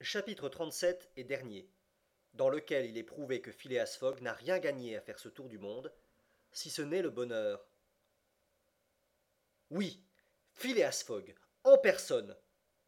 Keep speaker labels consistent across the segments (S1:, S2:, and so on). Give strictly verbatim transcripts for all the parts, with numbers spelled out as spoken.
S1: Chapitre trente-sept et dernier, dans lequel il est prouvé que Phileas Fogg n'a rien gagné à faire ce tour du monde, si ce n'est le bonheur. Oui, Phileas Fogg, en personne.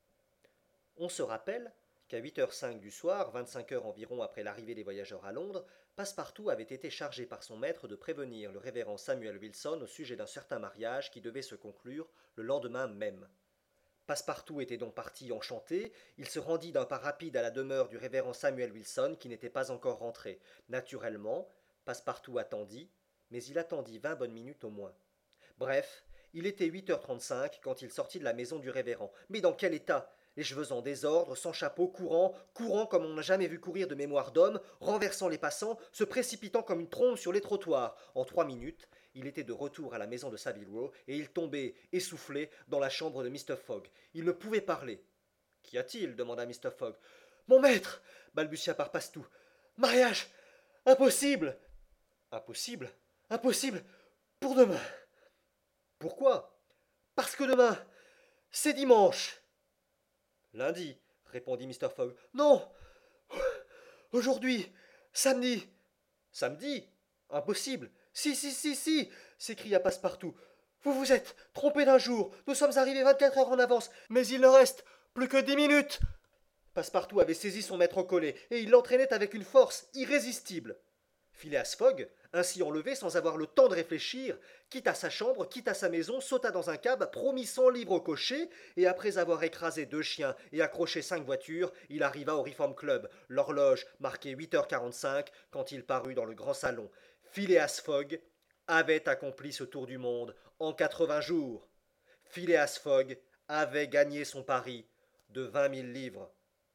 S1: On se rappelle qu'à huit heures cinq du soir, vingt-cinq heures environ après l'arrivée des voyageurs à Londres, Passepartout avait été chargé par son maître de prévenir le révérend Samuel Wilson au sujet d'un certain mariage qui devait se conclure le lendemain même. Passepartout était donc parti enchanté, il se rendit d'un pas rapide à la demeure du révérend Samuel Wilson qui n'était pas encore rentré. Naturellement, Passepartout attendit, mais il attendit vingt bonnes minutes au moins. Bref, il était huit heures trente-cinq quand il sortit de la maison du révérend. Mais dans quel état? Les cheveux en désordre, sans chapeau, courant, courant comme on n'a jamais vu courir de mémoire d'homme, renversant les passants, se précipitant comme une trombe sur les trottoirs. En trois minutes, il était de retour à la maison de Saville Row et il tombait, essoufflé, dans la chambre de Mister Fogg. Il ne pouvait parler. Qu'y a-t-il demanda Mister Fogg. Mon maître balbutia Passepartout. Mariage impossible Impossible Impossible Pour demain Pourquoi? Parce que demain, c'est dimanche. Lundi, répondit Mister Fogg. Non. Aujourd'hui, samedi. Samedi? Impossible. Si, si, si, si, s'écria Passepartout. Vous vous êtes trompé d'un jour. Nous sommes arrivés vingt-quatre heures en avance, mais il ne reste plus que dix minutes. Passepartout avait saisi son maître au collet, et il l'entraînait avec une force irrésistible. Phileas Fogg, ainsi enlevé sans avoir le temps de réfléchir, quitta sa chambre, quitta sa maison, sauta dans un cab, promit cent livres au cocher, et après avoir écrasé deux chiens et accroché cinq voitures, il arriva au Reform Club. L'horloge marquait huit heures quarante-cinq quand il parut dans le grand salon. Phileas Fogg avait accompli ce tour du monde en quatre-vingts jours. Phileas Fogg avait gagné son pari de vingt mille livres.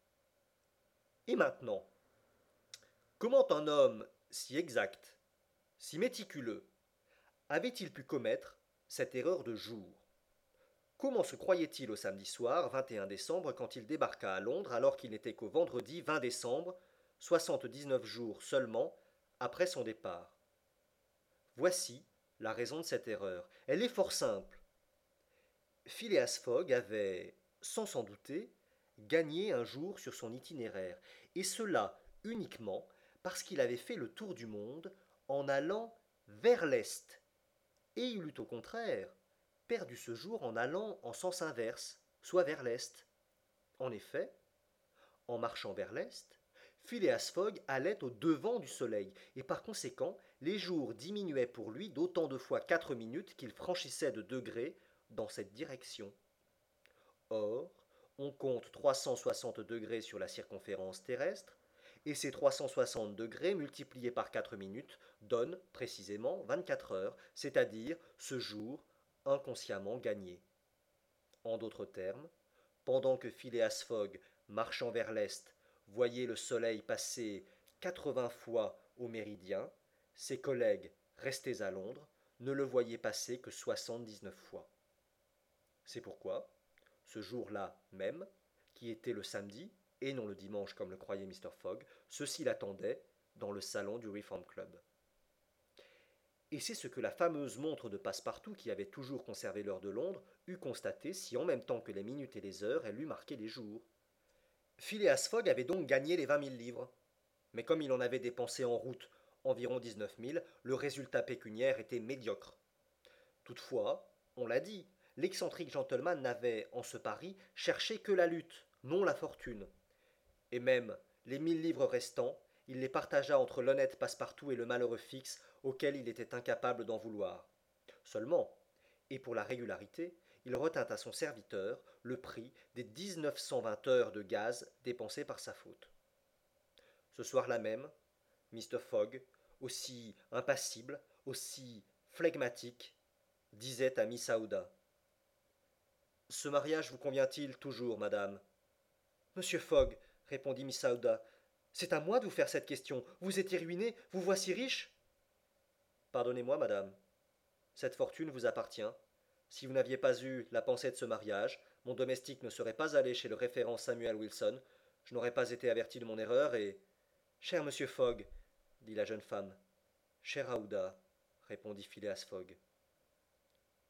S1: Et maintenant, comment un homme si exact, si méticuleux, avait-il pu commettre cette erreur de jour? Comment se croyait-il au samedi soir, vingt et un décembre, quand il débarqua à Londres alors qu'il n'était qu'au vendredi vingt décembre, soixante-dix-neuf jours seulement après son départ? Voici la raison de cette erreur. Elle est fort simple. Phileas Fogg avait, sans s'en douter, gagné un jour sur son itinéraire, et cela uniquement parce qu'il avait fait le tour du monde en allant vers l'est, et il eût au contraire perdu ce jour en allant en sens inverse, soit vers l'est. En effet, en marchant vers l'est, Phileas Fogg allait au devant du soleil, et par conséquent, les jours diminuaient pour lui d'autant de fois quatre minutes qu'il franchissait de degrés dans cette direction. Or, on compte trois cent soixante degrés sur la circonférence terrestre, et ces trois cent soixante degrés multipliés par quatre minutes donnent précisément vingt-quatre heures, c'est-à-dire ce jour inconsciemment gagné. En d'autres termes, pendant que Phileas Fogg, marchant vers l'est, voyait le soleil passer quatre-vingts fois au méridien, ses collègues, restés à Londres, ne le voyaient passer que soixante-dix-neuf fois. C'est pourquoi, ce jour-là même, qui était le samedi, et non le dimanche comme le croyait Mister Fogg, ceux-ci l'attendaient dans le salon du Reform Club. Et c'est ce que la fameuse montre de Passepartout, qui avait toujours conservé l'heure de Londres, eût constaté si en même temps que les minutes et les heures, elle eût marqué les jours. Phileas Fogg avait donc gagné les vingt mille livres. Mais comme il en avait dépensé en route environ dix-neuf mille, le résultat pécuniaire était médiocre. Toutefois, on l'a dit, l'excentrique gentleman n'avait, en ce pari, cherché que la lutte, non la fortune. Et même les mille livres restants, il les partagea entre l'honnête Passepartout et le malheureux Fix, auquel il était incapable d'en vouloir. Seulement, et pour la régularité, il retint à son serviteur le prix des dix-neuf cent vingt heures de gaz dépensées par sa faute. Ce soir-là même, Mister Fogg, aussi impassible, aussi flegmatique, disait à Miss Aouda. Ce mariage vous convient-il toujours, madame? Monsieur Fogg, répondit Miss Aouda, c'est à moi de vous faire cette question. Vous étiez ruiné, vous voici riche? Pardonnez-moi, madame. Cette fortune vous appartient. Si vous n'aviez pas eu la pensée de ce mariage, mon domestique ne serait pas allé chez le référent Samuel Wilson, je n'aurais pas été averti de mon erreur et. Cher monsieur Fogg, dit la jeune femme. Cher Aouda, répondit Phileas Fogg.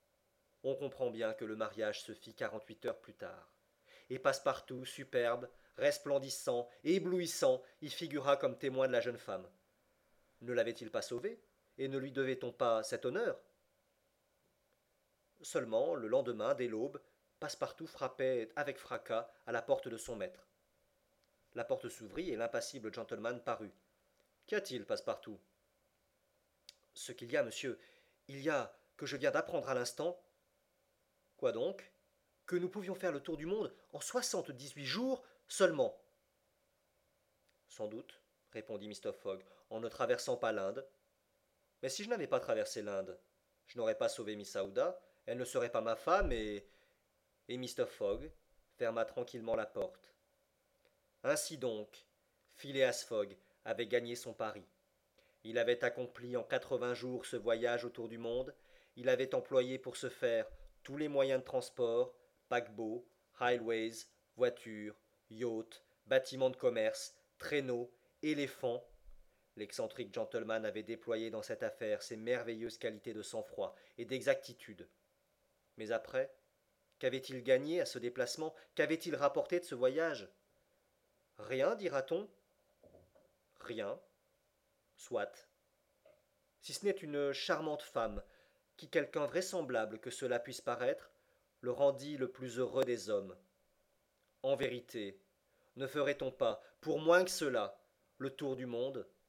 S1: On comprend bien que le mariage se fit quarante-huit heures plus tard. Et Passepartout, superbe, resplendissant, éblouissant, y figura comme témoin de la jeune femme. Ne l'avait-il pas sauvé, et ne lui devait-on pas cet honneur? Seulement, le lendemain, dès l'aube, Passepartout frappait avec fracas à la porte de son maître. La porte s'ouvrit et l'impassible gentleman parut. Qu'y a-t-il, Passepartout? Ce qu'il y a, monsieur, il y a que je viens d'apprendre à l'instant. Quoi donc? Que nous pouvions faire le tour du monde en soixante-dix-huit jours seulement. Sans doute, répondit Mister Fogg, en ne traversant pas l'Inde. Mais si je n'avais pas traversé l'Inde, je n'aurais pas sauvé Miss Aouda, elle ne serait pas ma femme et. Et Mister Fogg ferma tranquillement la porte. Ainsi donc, Phileas Fogg avait gagné son pari. Il avait accompli en quatre-vingts jours ce voyage autour du monde, il avait employé pour ce faire tous les moyens de transport, paquebots, railways, voitures, yachts, bâtiments de commerce, traîneaux, éléphants. L'excentrique gentleman avait déployé dans cette affaire ses merveilleuses qualités de sang-froid et d'exactitude. Mais après, qu'avait-il gagné à ce déplacement? Qu'avait-il rapporté de ce voyage? Rien, dira-t-on? Rien. Soit. Si ce n'est une charmante femme, qui quelque invraisemblable que cela puisse paraître, le rendit le plus heureux des hommes. En vérité, ne ferait-on pas, pour moins que cela, le tour du monde?